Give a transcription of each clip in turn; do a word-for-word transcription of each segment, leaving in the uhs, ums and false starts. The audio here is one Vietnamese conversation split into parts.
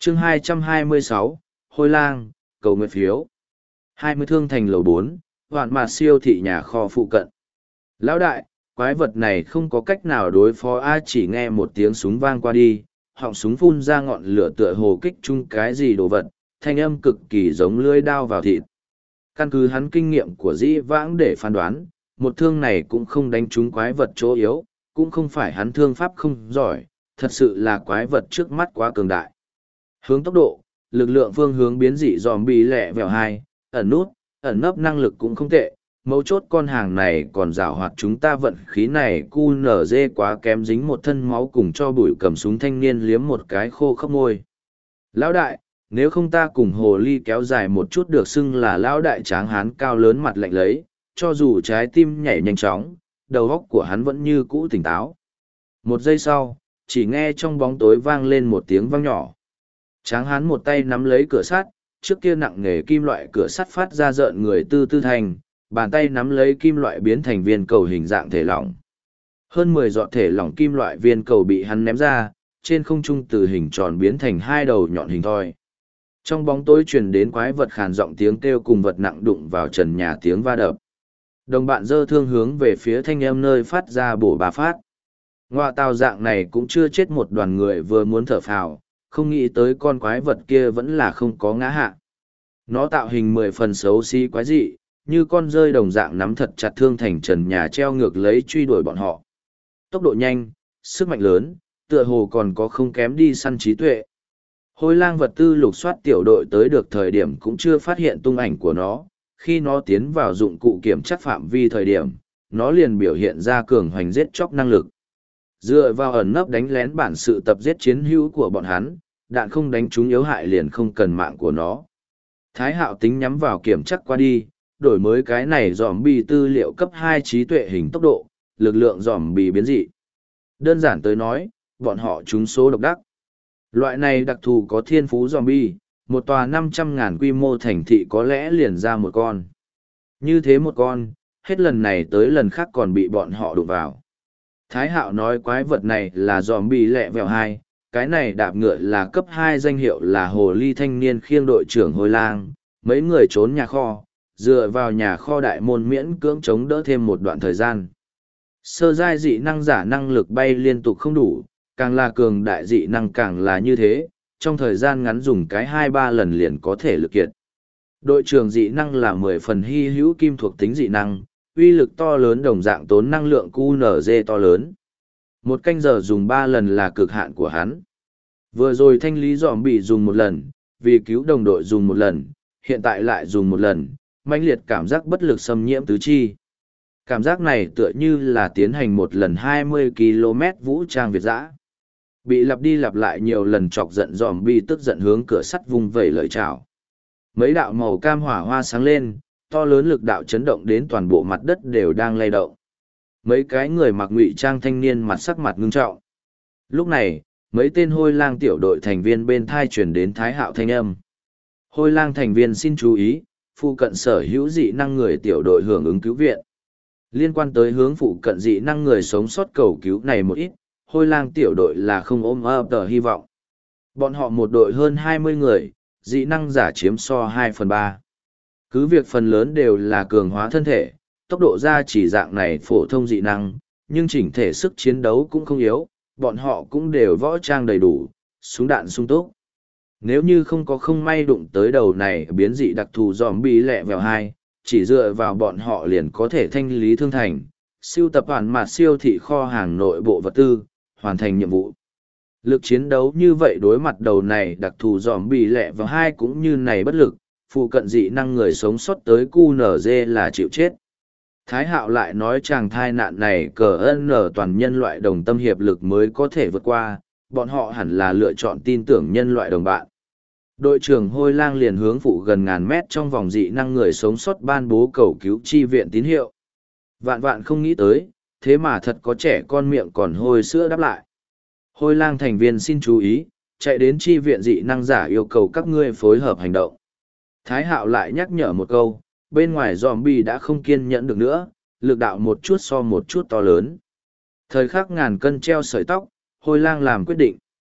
chương hai trăm hai mươi sáu, Hôi lang, cầu nguyện phiếu. hai mươi thương thành lầu bốn, hoạn mạt siêu thị nhà kho phụ cận. Lão đại, quái vật này không có cách nào đối phó a, chỉ nghe một tiếng súng vang qua đi, họng súng phun ra ngọn lửa tựa hồ kích chung cái gì đồ vật, thanh âm cực kỳ giống lưỡi dao vào thịt. Căn cứ hắn kinh nghiệm của dĩ vãng để phán đoán, một thương này cũng không đánh trúng quái vật chỗ yếu, cũng không phải hắn thương pháp không giỏi, thật sự là quái vật trước mắt quá cường đại. Hướng tốc độ, lực lượng phương hướng biến dị zombie lẹ vèo hai, ẩn nút, ẩn nấp năng lực cũng không tệ, mấu chốt con hàng này còn giảo hoạt chúng ta vận khí này cu nở dê quá kém, dính một thân máu cùng cho bụi cầm súng thanh niên liếm một cái khô khóc môi. Lão đại, nếu không ta cùng hồ ly kéo dài một chút được xưng là lão đại tráng hán cao lớn mặt lạnh lấy, cho dù trái tim nhảy nhanh chóng, đầu óc của hắn vẫn như cũ tỉnh táo. Một giây sau, chỉ nghe trong bóng tối vang lên một tiếng vang nhỏ. Tráng hán một tay nắm lấy cửa sắt, trước kia nặng nghề kim loại cửa sắt phát ra rợn người tư tư thành, bàn tay nắm lấy kim loại biến thành viên cầu hình dạng thể lỏng. Hơn mười giọt thể lỏng kim loại viên cầu bị hắn ném ra, trên không trung từ hình tròn biến thành hai đầu nhọn hình thoi. Trong bóng tối truyền đến quái vật khàn giọng tiếng kêu cùng vật nặng đụng vào trần nhà tiếng va đập. Đồng bạn giơ thương hướng về phía thanh âm nơi phát ra bổ bà phát. Ngoại tào dạng này cũng chưa chết một đoàn người vừa muốn thở phào, không nghĩ tới con quái vật kia vẫn là không có ngã hạ. Nó tạo hình mười phần xấu xí quái dị, như con rơi đồng dạng nắm thật chặt thương thành trần nhà treo ngược lấy truy đuổi bọn họ. Tốc độ nhanh, sức mạnh lớn, tựa hồ còn có không kém đi săn trí tuệ. Hôi lang vật tư lục soát tiểu đội tới được thời điểm cũng chưa phát hiện tung ảnh của nó, khi nó tiến vào dụng cụ kiểm chắc phạm vi thời điểm, nó liền biểu hiện ra cường hoành giết chóc năng lực. Dựa vào ẩn nấp đánh lén bản sự tập giết chiến hữu của bọn hắn, đạn không đánh trúng yếu hại liền không cần mạng của nó. Thái Hạo tính nhắm vào kiểm chắc qua đi, đổi mới cái này zombie tư liệu cấp hai trí tuệ hình tốc độ, lực lượng zombie biến dị. Đơn giản tới nói, bọn họ trúng số độc đắc. Loại này đặc thù có thiên phú zombie, một tòa năm trăm ngàn quy mô thành thị có lẽ liền ra một con. Như thế một con, hết lần này tới lần khác còn bị bọn họ đụng vào. Thái Hạo nói quái vật này là zombie lẹ vèo hai, cái này đạp ngựa là cấp hai, danh hiệu là hồ ly thanh niên khiêng đội trưởng Hôi lang, mấy người trốn nhà kho, dựa vào nhà kho đại môn miễn cưỡng chống đỡ thêm một đoạn thời gian. Sơ giai dị năng giả năng lực bay liên tục không đủ, càng là cường đại dị năng càng là như thế, trong thời gian ngắn dùng cái hai ba lần liền có thể lực kiệt. Đội trưởng dị năng là mười phần hy hữu kim thuộc tính dị năng, uy lực to lớn đồng dạng tốn năng lượng cu nở dê to lớn. Một canh giờ dùng ba lần là cực hạn của hắn. Vừa rồi thanh lý dòm bị dùng một lần, vì cứu đồng đội dùng một lần, hiện tại lại dùng một lần, mãnh liệt cảm giác bất lực xâm nhiễm tứ chi. Cảm giác này tựa như là tiến hành một lần hai mươi ki lô mét vũ trang Việt dã. Bị lặp đi lặp lại nhiều lần chọc giận dòm bi tức giận hướng cửa sắt vung vẩy lợi chảo. Mấy đạo màu cam hỏa hoa sáng lên, to lớn lực đạo chấn động đến toàn bộ mặt đất đều đang lay động. Mấy cái người mặc ngụy trang thanh niên mặt sắc mặt ngưng trọng. Lúc này, mấy tên hôi lang tiểu đội thành viên bên thai chuyển đến Thái Hạo thanh âm. Hôi lang thành viên xin chú ý, phụ cận sở hữu dị năng người tiểu đội hưởng ứng cứu viện. Liên quan tới hướng phụ cận dị năng người sống sót cầu cứu này một ít, hôi lang tiểu đội là không ôm ấp tờ hy vọng. Bọn họ một đội hơn hai mươi người, dị năng giả chiếm so hai phần ba. Cứ việc phần lớn đều là cường hóa thân thể, tốc độ ra chỉ dạng này phổ thông dị năng, nhưng chỉnh thể sức chiến đấu cũng không yếu, bọn họ cũng đều võ trang đầy đủ, súng đạn sung túc. Nếu như không có không may đụng tới đầu này biến dị đặc thù zombie lẹ vèo hai, chỉ dựa vào bọn họ liền có thể thanh lý thương thành, siêu tập hoàn mặt siêu thị kho hàng nội bộ vật tư, hoàn thành nhiệm vụ. Lực chiến đấu như vậy đối mặt đầu này đặc thù zombie lẹ vèo hai cũng như này bất lực, phụ cận dị năng người sống sót tới cu nở dê là chịu chết. Thái Hạo lại nói chàng thai nạn này cờ ân ở toàn nhân loại đồng tâm hiệp lực mới có thể vượt qua, bọn họ hẳn là lựa chọn tin tưởng nhân loại đồng bạn. Đội trưởng Hôi lang liền hướng phụ gần ngàn mét trong vòng dị năng người sống sót ban bố cầu cứu chi viện tín hiệu. Vạn vạn không nghĩ tới, thế mà thật có trẻ con miệng còn hôi sữa đáp lại. Hôi lang thành viên xin chú ý, chạy đến chi viện dị năng giả yêu cầu các ngươi phối hợp hành động. Thái Hạo lại nhắc nhở một câu, bên ngoài zombie đã không kiên nhẫn được nữa, lực đạo một chút so một chút to lớn. Thời khắc ngàn cân treo sợi tóc, Hôi lang làm quyết định.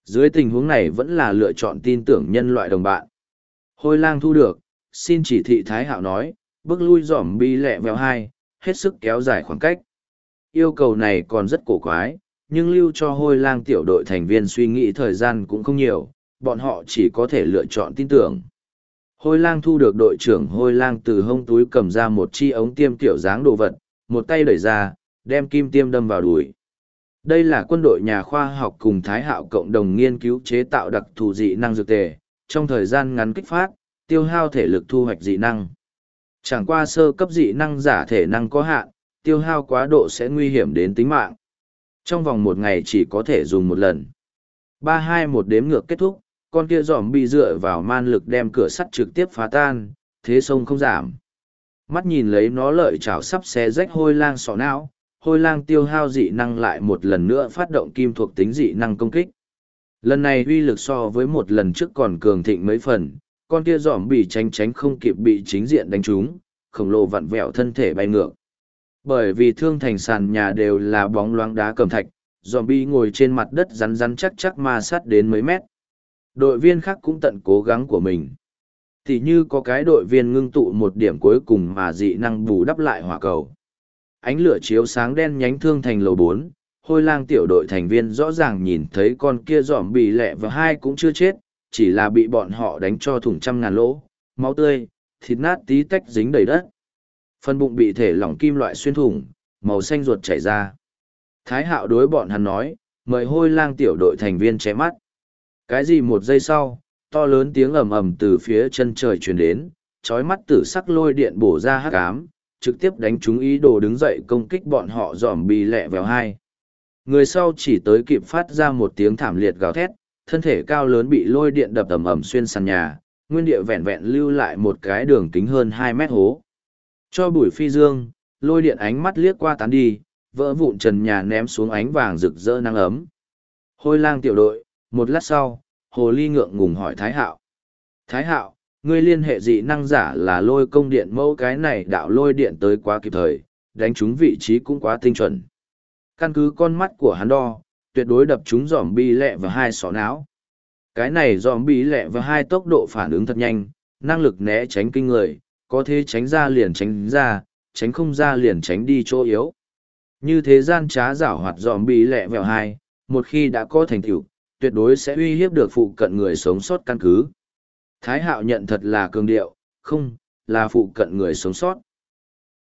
Dưới tình huống này vẫn là lựa chọn tin tưởng nhân loại đồng bạn. Hôi lang thu được, xin chỉ thị Thái Hạo nói, bước lui giỏm bi lẹ vèo hai, hết sức kéo dài khoảng cách. Yêu cầu này còn rất cổ quái, nhưng lưu cho hôi lang tiểu đội thành viên suy nghĩ thời gian cũng không nhiều, bọn họ chỉ có thể lựa chọn tin tưởng. Hôi lang thu được đội trưởng hôi lang từ hông túi cầm ra một chi ống tiêm tiểu dáng đồ vật, một tay đẩy ra, đem kim tiêm đâm vào đùi. Đây là quân đội nhà khoa học cùng Thái Hạo cộng đồng nghiên cứu chế tạo đặc thù dị năng dược tề, trong thời gian ngắn kích phát, tiêu hao thể lực thu hoạch dị năng. Chẳng qua sơ cấp dị năng giả thể năng có hạn, tiêu hao quá độ sẽ nguy hiểm đến tính mạng. Trong vòng một ngày chỉ có thể dùng một lần. Ba hai một đếm ngược kết thúc, con kia giòm bị dựa vào man lực đem cửa sắt trực tiếp phá tan, thế sông không giảm. Mắt nhìn lấy nó lợi chảo sắp xé rách hôi lang sọ não, hôi lang tiêu hao dị năng lại một lần nữa phát động kim thuộc tính dị năng công kích. Lần này uy lực so với một lần trước còn cường thịnh mấy phần, con kia giòm bị tránh tránh không kịp bị chính diện đánh trúng, khổng lồ vặn vẹo thân thể bay ngược. Bởi vì thương thành sàn nhà đều là bóng loáng đá cẩm thạch, giòm bị ngồi trên mặt đất rắn rắn chắc chắc ma sát đến mấy mét. Đội viên khác cũng tận cố gắng của mình. Thì như có cái đội viên ngưng tụ một điểm cuối cùng mà dị năng bù đắp lại hỏa cầu. Ánh lửa chiếu sáng đen nhánh thương thành lầu bốn, hôi lang tiểu đội thành viên rõ ràng nhìn thấy con kia giỏm bị lẹ và hai cũng chưa chết, chỉ là bị bọn họ đánh cho thủng trăm ngàn lỗ, máu tươi, thịt nát tí tách dính đầy đất. Phần bụng bị thể lỏng kim loại xuyên thủng, màu xanh ruột chảy ra. Thái Hạo đối bọn hắn nói, mời hôi lang tiểu đội thành viên che mắt. Cái gì một giây sau, to lớn tiếng ầm ầm từ phía chân trời truyền đến, chói mắt tử sắc lôi điện bổ ra hắc ám, trực tiếp đánh trúng ý đồ đứng dậy công kích bọn họ giỏm bị lẹ vèo hai. Người sau chỉ tới kịp phát ra một tiếng thảm liệt gào thét, thân thể cao lớn bị lôi điện đập ầm ầm xuyên sàn nhà, nguyên địa vẹn vẹn lưu lại một cái đường kính hơn hai mét hố. Cho bụi phi dương, lôi điện ánh mắt liếc qua tán đi, vỡ vụn trần nhà ném xuống ánh vàng rực rỡ nắng ấm. Hôi lang tiểu đội, một lát sau, Hồ Ly ngượng ngùng hỏi Thái Hạo. Thái Hạo, ngươi liên hệ dị năng giả là lôi công điện mẫu cái này đạo lôi điện tới quá kịp thời, đánh trúng vị trí cũng quá tinh chuẩn. Căn cứ con mắt của hắn đo, tuyệt đối đập trúng giỏm bi lẹ và hai sọ não. Cái này giỏm bi lẹ và hai tốc độ phản ứng thật nhanh, năng lực né tránh kinh người, có thể tránh ra liền tránh ra, tránh không ra liền tránh đi chỗ yếu. Như thế gian trá giảo hoạt giỏm bi lẹ vẹo hai, một khi đã có thành tựu, tuyệt đối sẽ uy hiếp được phụ cận người sống sót căn cứ. Thái Hạo nhận thật là cường điệu, không, là phụ cận người sống sót.